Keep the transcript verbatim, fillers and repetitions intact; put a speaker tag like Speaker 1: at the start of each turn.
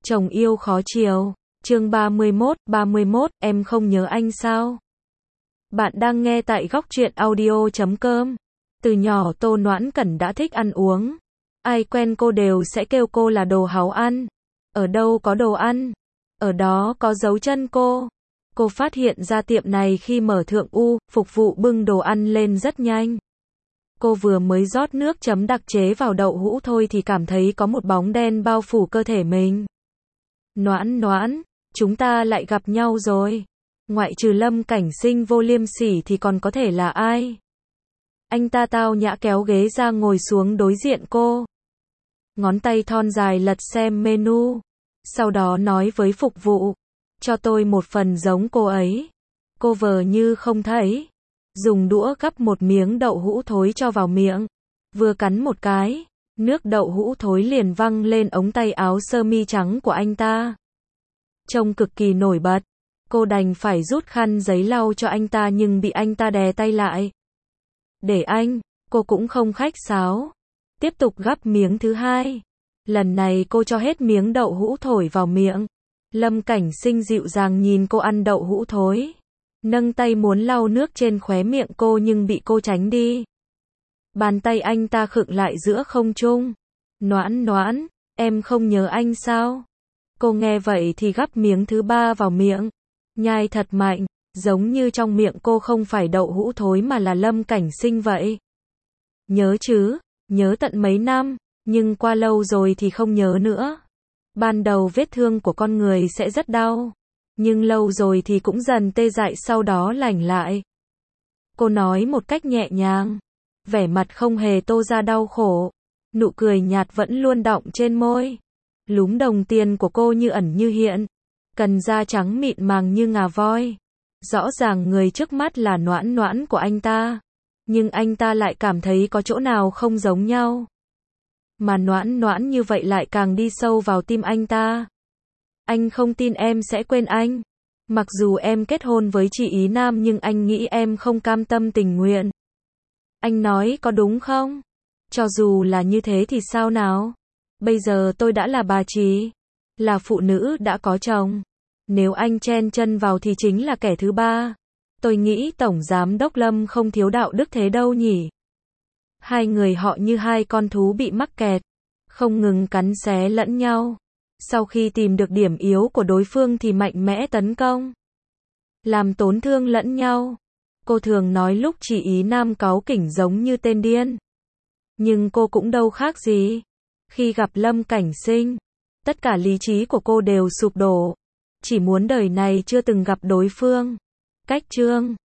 Speaker 1: Chồng yêu khó chiều. Chương ba mươi mốt, ba mươi mốt, em không nhớ anh sao? Bạn đang nghe tại góc truyện audio chấm com. Từ nhỏ Tô Noãn Cẩn đã thích ăn uống. Ai quen cô đều sẽ kêu cô là đồ háo ăn. Ở đâu có đồ ăn, ở đó có dấu chân cô. Cô phát hiện ra tiệm này khi mở thượng U, phục vụ bưng đồ ăn lên rất nhanh. Cô vừa mới rót nước chấm đặc chế vào đậu hũ thôi thì cảm thấy có một bóng đen bao phủ cơ thể mình. Noãn Noãn, chúng ta lại gặp nhau rồi. Ngoại trừ Lâm Cảnh Sinh vô liêm sỉ thì còn có thể là ai? Anh ta tao nhã kéo ghế ra ngồi xuống đối diện cô. Ngón tay thon dài lật xem menu. Sau đó nói với phục vụ, cho tôi một phần giống cô ấy. Cô vờ như không thấy. Dùng đũa gắp một miếng đậu hũ thối cho vào miệng. Vừa cắn một cái, nước đậu hũ thối liền văng lên ống tay áo sơ mi trắng của anh ta. Trông cực kỳ nổi bật. Cô đành phải rút khăn giấy lau cho anh ta nhưng bị anh ta đè tay lại. Để anh, cô cũng không khách sáo. Tiếp tục gắp miếng thứ hai. Lần này cô cho hết miếng đậu hũ thổi vào miệng. Lâm Cảnh Sinh dịu dàng nhìn cô ăn đậu hũ thối. Nâng tay muốn lau nước trên khóe miệng cô nhưng bị cô tránh đi. Bàn tay anh ta khựng lại giữa không trung. Noãn Noãn, em không nhớ anh sao? Cô nghe vậy thì gắp miếng thứ ba vào miệng. Nhai thật mạnh, giống như trong miệng cô không phải đậu hũ thối mà là Lâm Cảnh Sinh vậy. Nhớ chứ, nhớ tận mấy năm, nhưng qua lâu rồi thì không nhớ nữa. Ban đầu vết thương của con người sẽ rất đau, nhưng lâu rồi thì cũng dần tê dại sau đó lành lại. Cô nói một cách nhẹ nhàng, vẻ mặt không hề tô ra đau khổ, nụ cười nhạt vẫn luôn đọng trên môi. Lúm đồng tiền của cô như ẩn như hiện, cần da trắng mịn màng như ngà voi. Rõ ràng người trước mắt là Noãn Noãn của anh ta, nhưng anh ta lại cảm thấy có chỗ nào không giống nhau. Mà Noãn Noãn như vậy lại càng đi sâu vào tim anh ta. Anh không tin em sẽ quên anh. Mặc dù em kết hôn với chị Ý Nam nhưng anh nghĩ em không cam tâm tình nguyện. Anh nói có đúng không? Cho dù là như thế thì sao nào? Bây giờ tôi đã là bà chị, là phụ nữ đã có chồng. Nếu anh chen chân vào thì chính là kẻ thứ ba. Tôi nghĩ Tổng Giám Đốc Lâm không thiếu đạo đức thế đâu nhỉ. Hai người họ như hai con thú bị mắc kẹt, không ngừng cắn xé lẫn nhau. Sau khi tìm được điểm yếu của đối phương thì mạnh mẽ tấn công, làm tổn thương lẫn nhau. Cô thường nói lúc chị Ý Nam cáu kỉnh giống như tên điên. Nhưng cô cũng đâu khác gì. Khi gặp Lâm Cảnh Sinh, tất cả lý trí của cô đều sụp đổ. Chỉ muốn đời này chưa từng gặp đối phương. Cách chương